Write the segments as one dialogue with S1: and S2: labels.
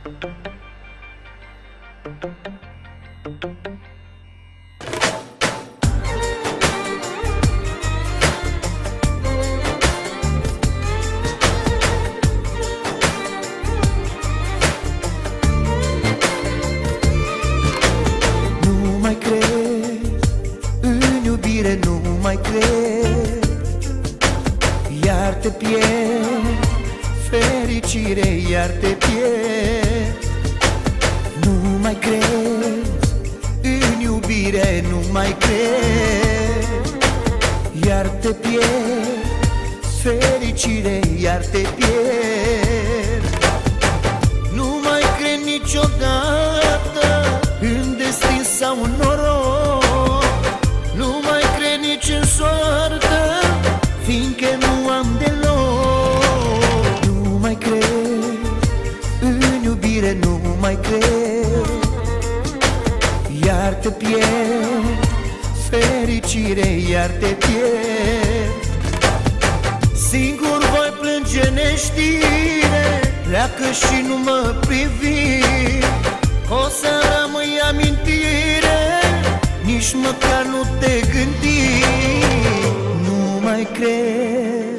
S1: Nu mai cred în iubire, nu mai cred, iar te pierd, fericire, iar te pierd. Nu mai cred în iubire, nu mai cred, iar te pierd, fericire, iar te pierd. Nu mai cred niciodată în destin sau în noroc, nu mai cred nici în soartă, fiindcă nu am deloc. Nu mai cred în iubire, nu mai cred, iar te pierd, fericire, iar te pierd. Singur voi plânge neștire, pleacă și nu mă privi, o să rămâi amintire, nici măcar nu te gândi. Nu mai cred,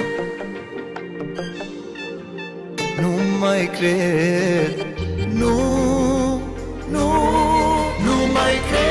S1: nu mai cred, nu, nu, nu mai cred.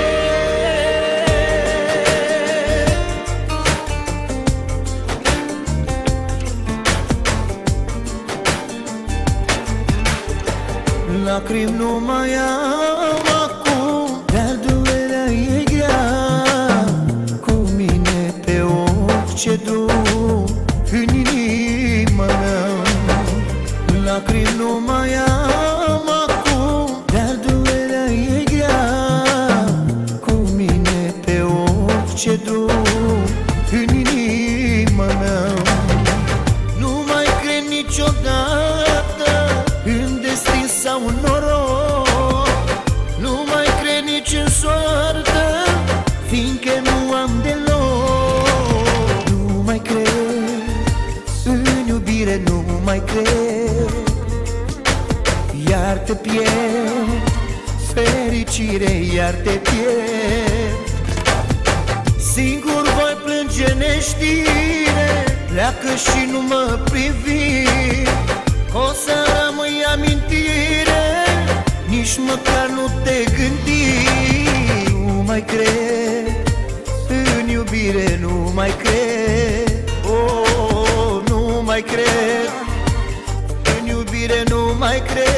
S1: Lacrimi nu mai am acum, dar durerea e grea, cu mine pe orice drum, în inima mea. Lacrimi nu mai am acum, dar durerea e grea, cu mine pe orice drum, în inima mea. Nu mai cred niciodată în destin sau în noroc, nu mai cred nici în soartă, fiindcă nu am deloc. Nu mai cred în iubire, nu mai cred, iar te pierd, fericire, iar te pierd. Singur voi plânge neștire, pleacă și nu mă privi, o să rămâi amintire, nici măcar nu te gândi. Nu mai cred în iubire, nu mai cred, oh, nu mai cred în iubire, nu mai cred.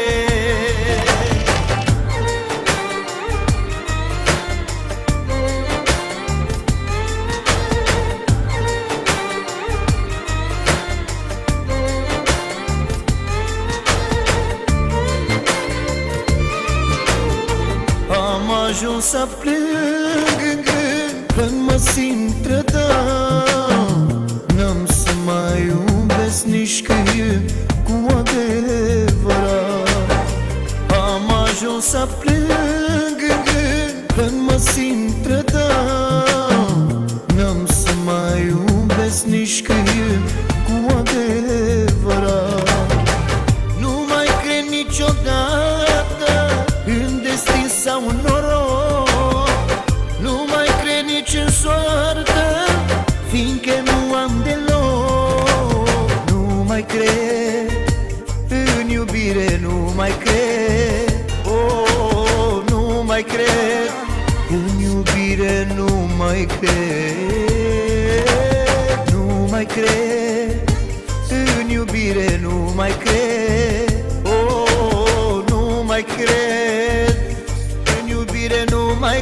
S1: Am ajuns să plâng în gând când mă simt trădat, n-am să mai iubesc nici când cu adevărat. Am ajuns să plâng în gând când mă simt trădat, n-am să mai iubesc nici când cu adevărat. Nu mai cred niciodată în destin sau în noroc, nu mai cred nici în soartă, fiindcă nu am deloc. Nu mai cred în iubire, nu mai cred, oh, nu mai cred în iubire, nu mai cred. Nu mai cred în iubire, nu mai cred, oh, nu mai cred în iubire, nu mai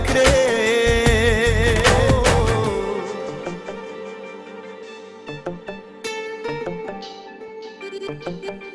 S1: cred.